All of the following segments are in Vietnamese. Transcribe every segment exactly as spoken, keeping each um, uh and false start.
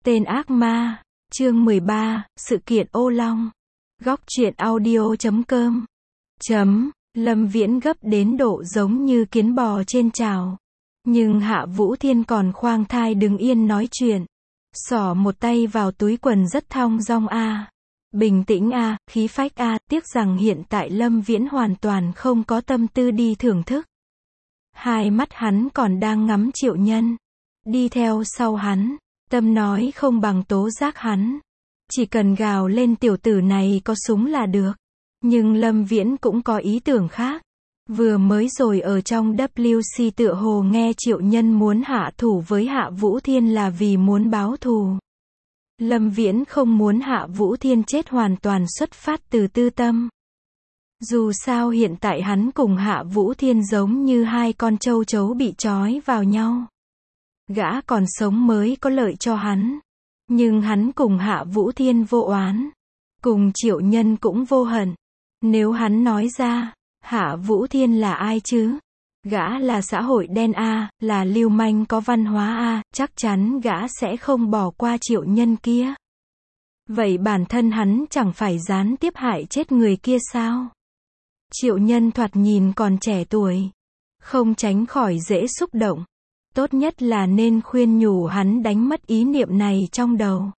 Tên ác ma, chương mười ba, sự kiện ô long. Góc truyện audio chấm com. Chấm, Lâm Viễn gấp đến độ giống như kiến bò trên chảo. Nhưng Hạ Vũ Thiên còn khoang thai đứng yên nói chuyện. Xỏ một tay vào túi quần rất thong dong a. Bình tĩnh a, khí phách a, tiếc rằng hiện tại Lâm Viễn hoàn toàn không có tâm tư đi thưởng thức. Hai mắt hắn còn đang ngắm Triệu Nhân. Đi theo sau hắn. Tâm nói không bằng tố giác hắn. Chỉ cần gào lên tiểu tử này có súng là được. Nhưng Lâm Viễn cũng có ý tưởng khác. Vừa mới rồi ở trong W C tựa hồ nghe Triệu Nhân muốn hạ thủ với Hạ Vũ Thiên là vì muốn báo thù. Lâm Viễn không muốn Hạ Vũ Thiên chết hoàn toàn xuất phát từ tư tâm. Dù sao hiện tại hắn cùng Hạ Vũ Thiên giống như hai con trâu trấu bị trói vào nhau. Gã còn sống mới có lợi cho hắn. Nhưng hắn cùng Hạ Vũ Thiên vô oán. Cùng Triệu Nhân cũng vô hận. Nếu hắn nói ra, Hạ Vũ Thiên là ai chứ? Gã là xã hội đen a, là lưu manh có văn hóa a, chắc chắn gã sẽ không bỏ qua Triệu Nhân kia. Vậy bản thân hắn chẳng phải gián tiếp hại chết người kia sao? Triệu Nhân thoạt nhìn còn trẻ tuổi. Không tránh khỏi dễ xúc động. Tốt nhất là nên khuyên nhủ hắn đánh mất ý niệm này trong đầu.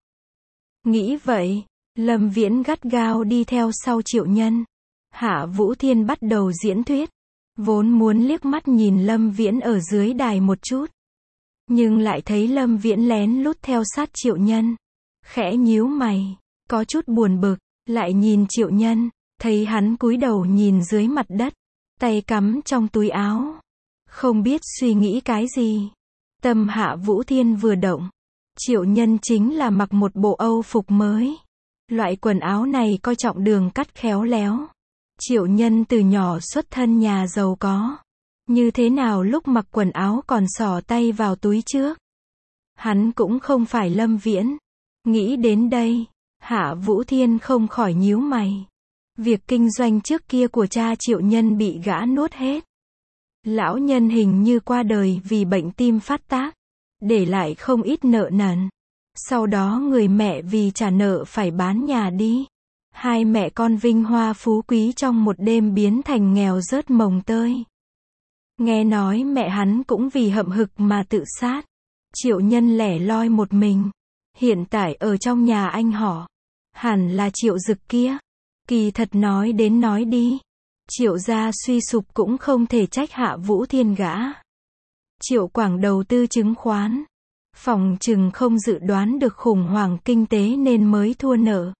Nghĩ vậy, Lâm Viễn gắt gao đi theo sau Triệu Nhân. Hạ Vũ Thiên bắt đầu diễn thuyết. Vốn muốn liếc mắt nhìn Lâm Viễn ở dưới đài một chút. Nhưng lại thấy Lâm Viễn lén lút theo sát Triệu Nhân. Khẽ nhíu mày, có chút buồn bực, lại nhìn Triệu Nhân, thấy hắn cúi đầu nhìn dưới mặt đất, tay cắm trong túi áo. Không biết suy nghĩ cái gì. Tâm Hạ Vũ Thiên vừa động. Triệu Nhân chính là mặc một bộ Âu phục mới. Loại quần áo này coi trọng đường cắt khéo léo. Triệu Nhân từ nhỏ xuất thân nhà giàu có. Như thế nào lúc mặc quần áo còn xỏ tay vào túi trước. Hắn cũng không phải Lâm Viễn. Nghĩ đến đây, Hạ Vũ Thiên không khỏi nhíu mày. Việc kinh doanh trước kia của cha Triệu Nhân bị gã nuốt hết. Lão nhân hình như qua đời vì bệnh tim phát tác, để lại không ít nợ nần. Sau đó người mẹ vì trả nợ phải bán nhà đi. Hai mẹ con vinh hoa phú quý trong một đêm biến thành nghèo rớt mồng tơi. Nghe nói mẹ hắn cũng vì hậm hực mà tự sát. Triệu Nhân lẻ loi một mình. Hiện tại ở trong nhà anh họ. Hẳn là Triệu Dực kia. Kỳ thật nói đến nói đi. Triệu gia suy sụp cũng không thể trách Hạ Vũ Thiên gã. Triệu Quảng đầu tư chứng khoán. Phòng chừng không dự đoán được khủng hoảng kinh tế nên mới thua nợ.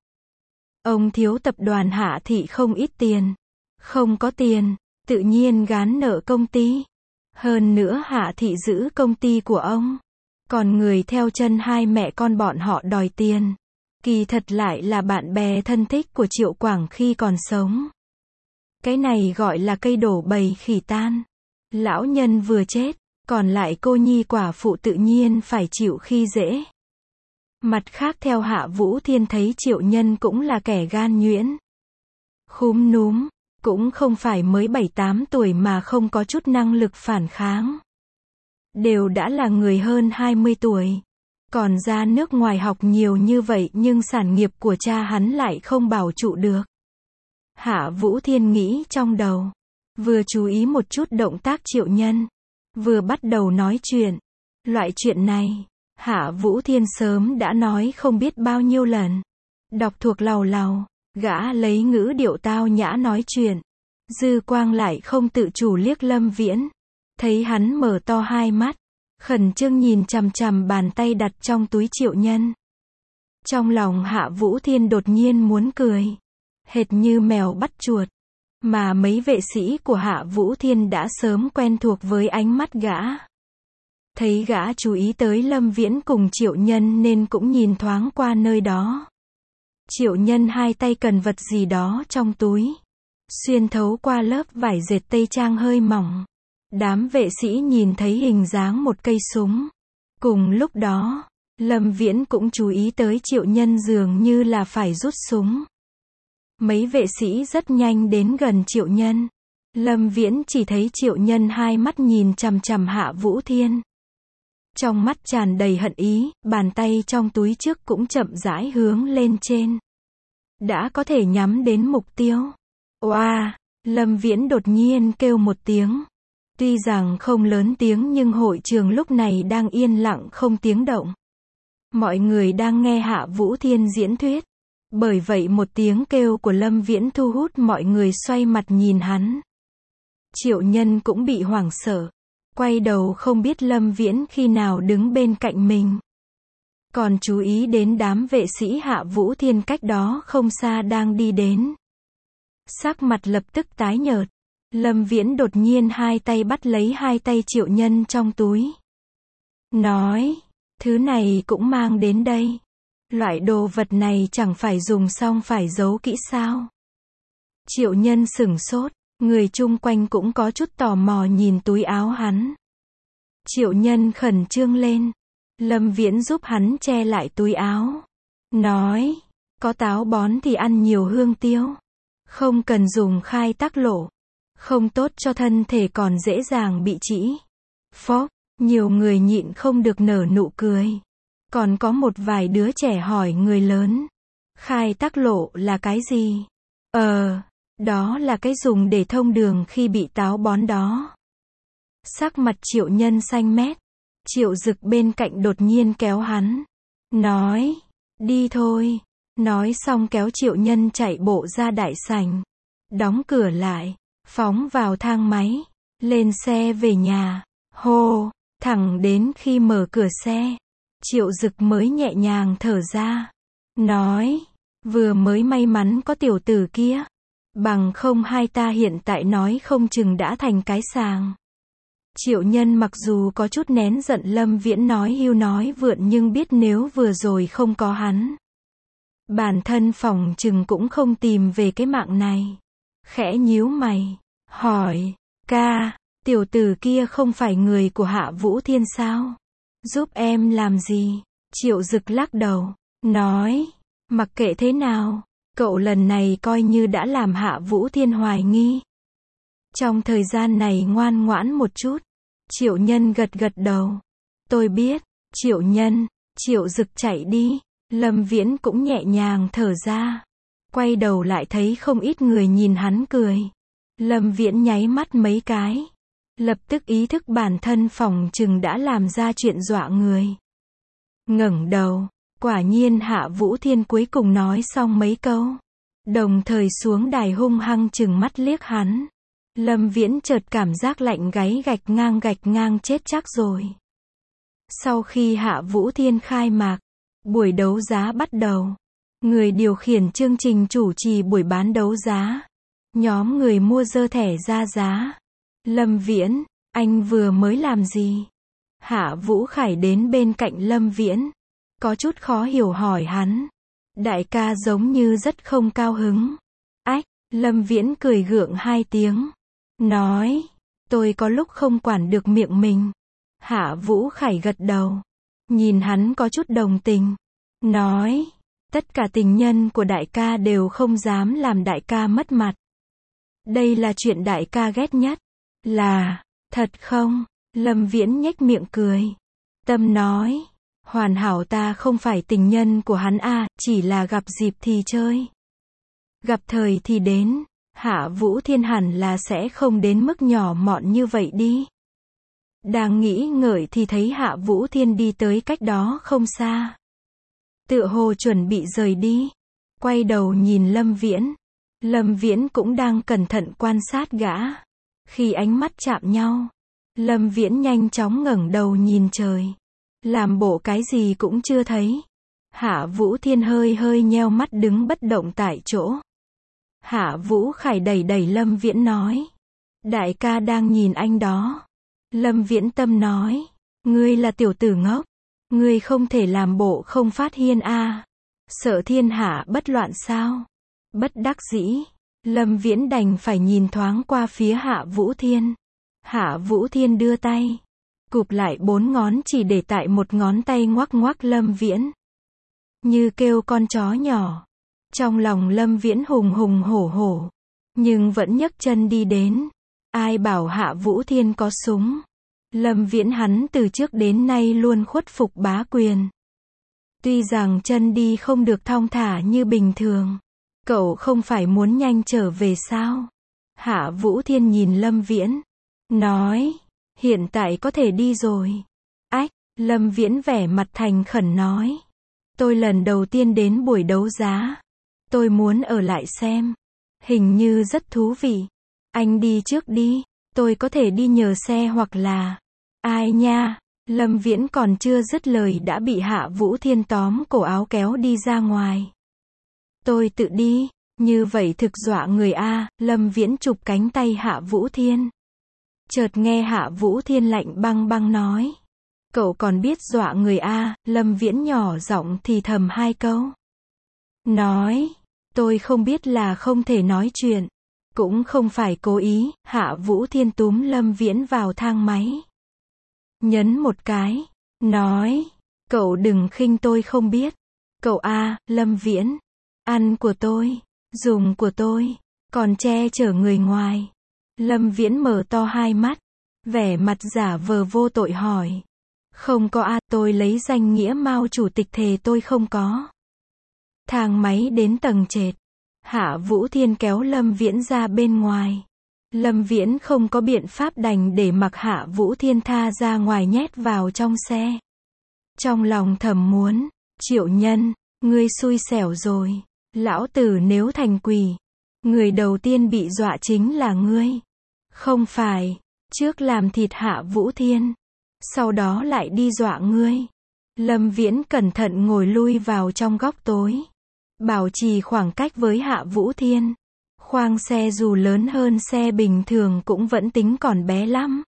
Ông thiếu tập đoàn Hạ Thị không ít tiền. Không có tiền, tự nhiên gán nợ công ty. Hơn nữa Hạ Thị giữ công ty của ông. Còn người theo chân hai mẹ con bọn họ đòi tiền. Kỳ thật lại là bạn bè thân thích của Triệu Quảng khi còn sống. Cái này gọi là cây đổ bầy khỉ tan. Lão nhân vừa chết, còn lại cô nhi quả phụ tự nhiên phải chịu khi dễ. Mặt khác theo Hạ Vũ Thiên thấy Triệu Nhân cũng là kẻ gan nhuyễn. Khúm núm, cũng không phải mới bảy tám tuổi mà không có chút năng lực phản kháng. Đều đã là người hơn hai mươi tuổi. Còn ra nước ngoài học nhiều như vậy nhưng sản nghiệp của cha hắn lại không bảo trụ được. Hạ Vũ Thiên nghĩ trong đầu. Vừa chú ý một chút động tác Triệu Nhân. Vừa bắt đầu nói chuyện. Loại chuyện này, Hạ Vũ Thiên sớm đã nói không biết bao nhiêu lần. Đọc thuộc lầu lầu, gã lấy ngữ điệu tao nhã nói chuyện. Dư quang lại không tự chủ liếc Lâm Viễn. Thấy hắn mở to hai mắt. Khẩn trương nhìn chằm chằm bàn tay đặt trong túi Triệu Nhân. Trong lòng Hạ Vũ Thiên đột nhiên muốn cười. Hệt như mèo bắt chuột. Mà mấy vệ sĩ của Hạ Vũ Thiên đã sớm quen thuộc với ánh mắt gã. Thấy gã chú ý tới Lâm Viễn cùng Triệu Nhân nên cũng nhìn thoáng qua nơi đó. Triệu Nhân hai tay cần vật gì đó trong túi. Xuyên thấu qua lớp vải dệt tây trang hơi mỏng. Đám vệ sĩ nhìn thấy hình dáng một cây súng. Cùng lúc đó, Lâm Viễn cũng chú ý tới Triệu Nhân dường như là phải rút súng. Mấy vệ sĩ rất nhanh đến gần Triệu Nhân. Lâm Viễn chỉ thấy Triệu Nhân hai mắt nhìn chằm chằm Hạ Vũ Thiên. Trong mắt tràn đầy hận ý, bàn tay trong túi trước cũng chậm rãi hướng lên trên. Đã có thể nhắm đến mục tiêu. Oa! Lâm Viễn đột nhiên kêu một tiếng. Tuy rằng không lớn tiếng nhưng hội trường lúc này đang yên lặng không tiếng động. Mọi người đang nghe Hạ Vũ Thiên diễn thuyết. Bởi vậy một tiếng kêu của Lâm Viễn thu hút mọi người xoay mặt nhìn hắn. Triệu Nhân cũng bị hoảng sợ. Quay đầu không biết Lâm Viễn khi nào đứng bên cạnh mình. Còn chú ý đến đám vệ sĩ Hạ Vũ Thiên cách đó không xa đang đi đến. Sắc mặt lập tức tái nhợt. Lâm Viễn đột nhiên hai tay bắt lấy hai tay Triệu Nhân trong túi. Nói, thứ này cũng mang đến đây. Loại đồ vật này chẳng phải dùng xong phải giấu kỹ sao? Triệu Nhân sửng sốt, người chung quanh cũng có chút tò mò nhìn túi áo hắn. Triệu Nhân khẩn trương lên. Lâm Viễn giúp hắn che lại túi áo. Nói, có táo bón thì ăn nhiều hương tiêu. Không cần dùng khai tác lộ. Không tốt cho thân thể còn dễ dàng bị trĩ. Phốc, nhiều người nhịn không được nở nụ cười. Còn có một vài đứa trẻ hỏi người lớn. Khai tác lộ là cái gì? Ờ, đó là cái dùng để thông đường khi bị táo bón đó. Sắc mặt Triệu Nhân xanh mét. Triệu Dực bên cạnh đột nhiên kéo hắn. Nói, đi thôi. Nói xong kéo Triệu Nhân chạy bộ ra đại sảnh. Đóng cửa lại. Phóng vào thang máy. Lên xe về nhà. Hô, thẳng đến khi mở cửa xe. Triệu Dực mới nhẹ nhàng thở ra. Nói, vừa mới may mắn có tiểu tử kia. Bằng không hai ta hiện tại nói không chừng đã thành cái sàng. Triệu Nhân mặc dù có chút nén giận Lâm Viễn nói hưu nói vượn nhưng biết nếu vừa rồi không có hắn. Bản thân phòng chừng cũng không tìm về cái mạng này. Khẽ nhíu mày. Hỏi, ca, tiểu tử kia không phải người của Hạ Vũ Thiên sao? Giúp em làm gì? Triệu Dực lắc đầu. Nói, mặc kệ thế nào, cậu lần này coi như đã làm Hạ Vũ Thiên hoài nghi. Trong thời gian này ngoan ngoãn một chút. Triệu Nhân gật gật đầu. Tôi biết. Triệu Nhân. Triệu Dực chạy đi. Lâm Viễn cũng nhẹ nhàng thở ra. Quay đầu lại thấy không ít người nhìn hắn cười. Lâm Viễn nháy mắt mấy cái. Lập tức ý thức bản thân phòng chừng đã làm ra chuyện dọa người. Ngẩng đầu. Quả nhiên Hạ Vũ Thiên cuối cùng nói xong mấy câu. Đồng thời xuống đài hung hăng chừng mắt liếc hắn. Lâm Viễn chợt cảm giác lạnh gáy gạch ngang gạch ngang chết chắc rồi. Sau khi Hạ Vũ Thiên khai mạc, buổi đấu giá bắt đầu. Người điều khiển chương trình chủ trì buổi bán đấu giá. Nhóm người mua dơ thẻ ra giá. Lâm Viễn, anh vừa mới làm gì? Hạ Vũ Khải đến bên cạnh Lâm Viễn. Có chút khó hiểu hỏi hắn. Đại ca giống như rất không cao hứng. Ách, Lâm Viễn cười gượng hai tiếng. Nói, tôi có lúc không quản được miệng mình. Hạ Vũ Khải gật đầu. Nhìn hắn có chút đồng tình. Nói, tất cả tình nhân của đại ca đều không dám làm đại ca mất mặt. Đây là chuyện đại ca ghét nhất. Là, thật không? Lâm Viễn nhếch miệng cười. Tâm nói, hoàn hảo ta không phải tình nhân của hắn a, à, chỉ là gặp dịp thì chơi. Gặp thời thì đến. Hạ Vũ Thiên hẳn là sẽ không đến mức nhỏ mọn như vậy đi. Đang nghĩ ngợi thì thấy Hạ Vũ Thiên đi tới cách đó không xa. Tựa hồ chuẩn bị rời đi. Quay đầu nhìn Lâm Viễn. Lâm Viễn cũng đang cẩn thận quan sát gã. Khi ánh mắt chạm nhau, Lâm Viễn nhanh chóng ngẩng đầu nhìn trời. Làm bộ cái gì cũng chưa thấy. Hạ Vũ Thiên hơi hơi nheo mắt đứng bất động tại chỗ. Hạ Vũ Khải đẩy đẩy Lâm Viễn nói. Đại ca đang nhìn anh đó. Lâm Viễn tâm nói. Ngươi là tiểu tử ngốc. Ngươi không thể làm bộ không phát hiên a. À. Sợ thiên hạ bất loạn sao? Bất đắc dĩ. Lâm Viễn đành phải nhìn thoáng qua phía Hạ Vũ Thiên. Hạ Vũ Thiên đưa tay. Cụp lại bốn ngón chỉ để tại một ngón tay ngoắc ngoắc Lâm Viễn. Như kêu con chó nhỏ. Trong lòng Lâm Viễn hùng hùng hổ hổ. Nhưng vẫn nhấc chân đi đến. Ai bảo Hạ Vũ Thiên có súng. Lâm Viễn hắn từ trước đến nay luôn khuất phục bá quyền. Tuy rằng chân đi không được thong thả như bình thường. Cậu không phải muốn nhanh trở về sao? Hạ Vũ Thiên nhìn Lâm Viễn. Nói. Hiện tại có thể đi rồi. Ách. Lâm Viễn vẻ mặt thành khẩn nói. Tôi lần đầu tiên đến buổi đấu giá. Tôi muốn ở lại xem. Hình như rất thú vị. Anh đi trước đi. Tôi có thể đi nhờ xe hoặc là... Ai nha? Lâm Viễn còn chưa dứt lời đã bị Hạ Vũ Thiên tóm cổ áo kéo đi ra ngoài. Tôi tự đi. Như vậy thực dọa người a. Lâm Viễn chụp cánh tay Hạ Vũ Thiên. Chợt nghe Hạ Vũ Thiên lạnh băng băng nói. Cậu còn biết dọa người a. Lâm Viễn nhỏ giọng thì thầm hai câu. Nói. Tôi không biết là không thể nói chuyện. Cũng không phải cố ý. Hạ Vũ Thiên túm Lâm Viễn vào thang máy. Nhấn một cái. Nói. Cậu đừng khinh tôi không biết. Cậu a. Lâm Viễn. Ăn của tôi. Dùng của tôi. Còn che chở người ngoài. Lâm Viễn mở to hai mắt. Vẻ mặt giả vờ vô tội hỏi. Không có a. Tôi lấy danh nghĩa Mao chủ tịch thề tôi không có. Thang máy đến tầng trệt. Hạ Vũ Thiên kéo Lâm Viễn ra bên ngoài. Lâm Viễn không có biện pháp đành để mặc Hạ Vũ Thiên tha ra ngoài nhét vào trong xe. Trong lòng thầm muốn. Triệu Nhân. Ngươi xui xẻo rồi. Lão tử nếu thành quỷ. Người đầu tiên bị dọa chính là ngươi. Không phải. Trước làm thịt Hạ Vũ Thiên. Sau đó lại đi dọa ngươi. Lâm Viễn cẩn thận ngồi lui vào trong góc tối. Bảo trì khoảng cách với Hạ Vũ Thiên. Khoang xe dù lớn hơn xe bình thường cũng vẫn tính còn bé lắm.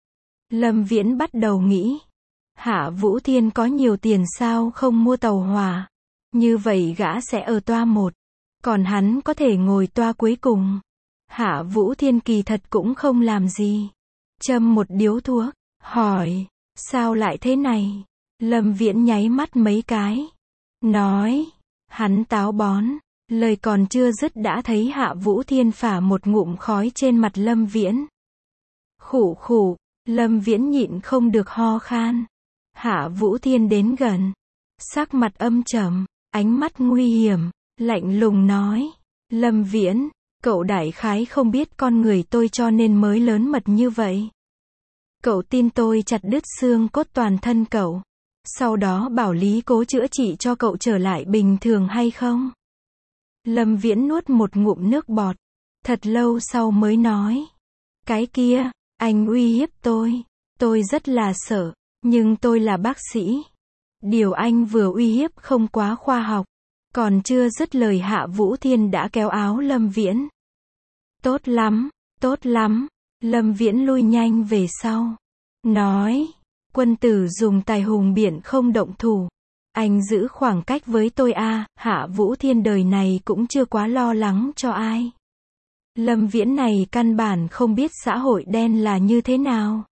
Lâm Viễn bắt đầu nghĩ. Hạ Vũ Thiên có nhiều tiền sao không mua tàu hỏa. Như vậy gã sẽ ở toa một. Còn hắn có thể ngồi toa cuối cùng. Hạ Vũ Thiên kỳ thật cũng không làm gì. Châm một điếu thuốc. Hỏi. Sao lại thế này? Lâm Viễn nháy mắt mấy cái. Nói. Hắn táo bón. Lời còn chưa dứt đã thấy Hạ Vũ Thiên phả một ngụm khói trên mặt Lâm Viễn. Khụ khụ. Lâm Viễn nhịn không được ho khan. Hạ Vũ Thiên đến gần. Sắc mặt âm trầm. Ánh mắt nguy hiểm. Lạnh lùng nói. Lâm Viễn. Cậu đại khái không biết con người tôi cho nên mới lớn mật như vậy. Cậu tin tôi chặt đứt xương cốt toàn thân cậu. Sau đó bảo Lý Cố chữa trị cho cậu trở lại bình thường hay không? Lâm Viễn nuốt một ngụm nước bọt. Thật lâu sau mới nói. Cái kia, anh uy hiếp tôi. Tôi rất là sợ. Nhưng tôi là bác sĩ. Điều anh vừa uy hiếp không quá khoa học. Còn chưa dứt lời Hạ Vũ Thiên đã kéo áo Lâm Viễn. Tốt lắm, tốt lắm. Lâm Viễn lui nhanh về sau. Nói. Quân tử dùng tài hùng biện không động thủ. Anh giữ khoảng cách với tôi a. Hạ Vũ Thiên đời này cũng chưa quá lo lắng cho ai. Lâm Viễn này căn bản không biết xã hội đen là như thế nào.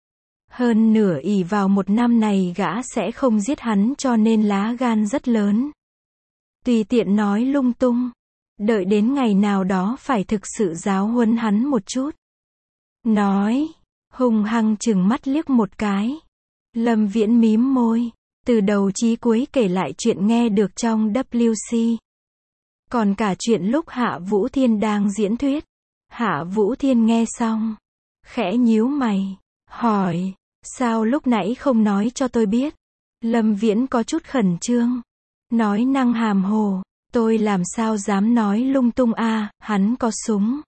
Hơn nửa ỷ vào một năm này gã sẽ không giết hắn cho nên lá gan rất lớn. Tùy tiện nói lung tung. Đợi đến ngày nào đó phải thực sự giáo huấn hắn một chút. Nói. Hung hăng chừng mắt liếc một cái. Lâm Viễn mím môi. Từ đầu chí cuối kể lại chuyện nghe được trong W C. Còn cả chuyện lúc Hạ Vũ Thiên đang diễn thuyết. Hạ Vũ Thiên nghe xong. Khẽ nhíu mày. Hỏi. Sao lúc nãy không nói cho tôi biết? Lâm Viễn có chút khẩn trương. Nói năng hàm hồ. Tôi làm sao dám nói lung tung a. Hắn có súng.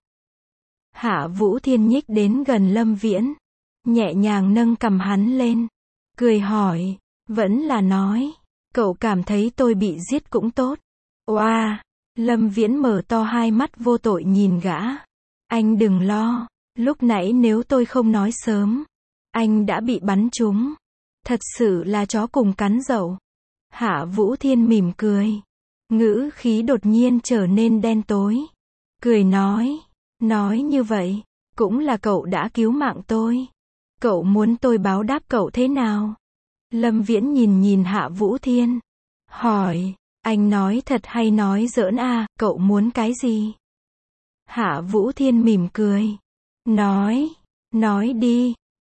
Hạ Vũ Thiên nhích đến gần Lâm Viễn. Nhẹ nhàng nâng cằm hắn lên. Cười hỏi. Vẫn là nói. Cậu cảm thấy tôi bị giết cũng tốt. Oa. Lâm Viễn mở to hai mắt vô tội nhìn gã. Anh đừng lo. Lúc nãy nếu tôi không nói sớm. Anh đã bị bắn trúng. Thật sự là chó cùng cắn dậu. Hạ Vũ Thiên mỉm cười. Ngữ khí đột nhiên trở nên đen tối. Cười nói. Nói như vậy. Cũng là cậu đã cứu mạng tôi. Cậu muốn tôi báo đáp cậu thế nào? Lâm Viễn nhìn nhìn Hạ Vũ Thiên. Hỏi. Anh nói thật hay nói giỡn a? Cậu muốn cái gì? Hạ Vũ Thiên mỉm cười. Nói. Nói đi.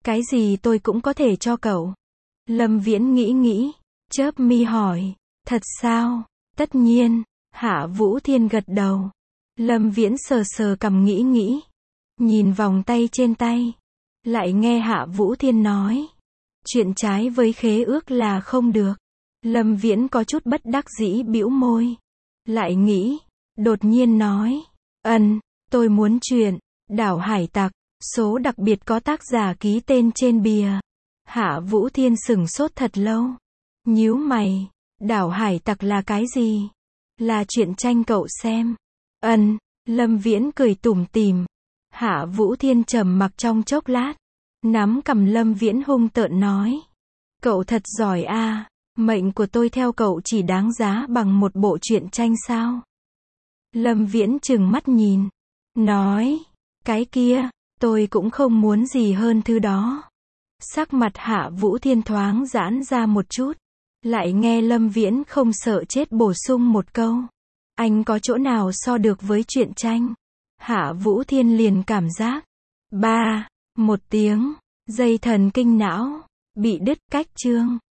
Cái gì tôi cũng có thể cho cậu. Lâm Viễn nghĩ nghĩ, chớp mi hỏi, thật sao? Tất nhiên, Hạ Vũ Thiên gật đầu. Lâm Viễn sờ sờ cằm nghĩ nghĩ, nhìn vòng tay trên tay, lại nghe Hạ Vũ Thiên nói, chuyện trái với khế ước là không được. Lâm Viễn có chút bất đắc dĩ bĩu môi, lại nghĩ, đột nhiên nói, ân, tôi muốn chuyện, đảo hải tặc, số đặc biệt có tác giả ký tên trên bìa. Hạ Vũ Thiên sửng sốt thật lâu, nhíu mày, đảo hải tặc là cái gì? Là truyện tranh cậu xem. Ân, Lâm Viễn cười tủm tỉm. Hạ Vũ Thiên trầm mặc trong chốc lát, nắm cầm Lâm Viễn hung tợn nói, cậu thật giỏi a, mệnh của tôi theo cậu chỉ đáng giá bằng một bộ truyện tranh sao? Lâm Viễn trừng mắt nhìn, nói, cái kia, tôi cũng không muốn gì hơn thứ đó. Sắc mặt Hạ Vũ Thiên thoáng giãn ra một chút, lại nghe Lâm Viễn không sợ chết bổ sung một câu, anh có chỗ nào so được với truyện tranh? Hạ Vũ Thiên liền cảm giác, ba, một tiếng, dây thần kinh não, bị đứt cách chương.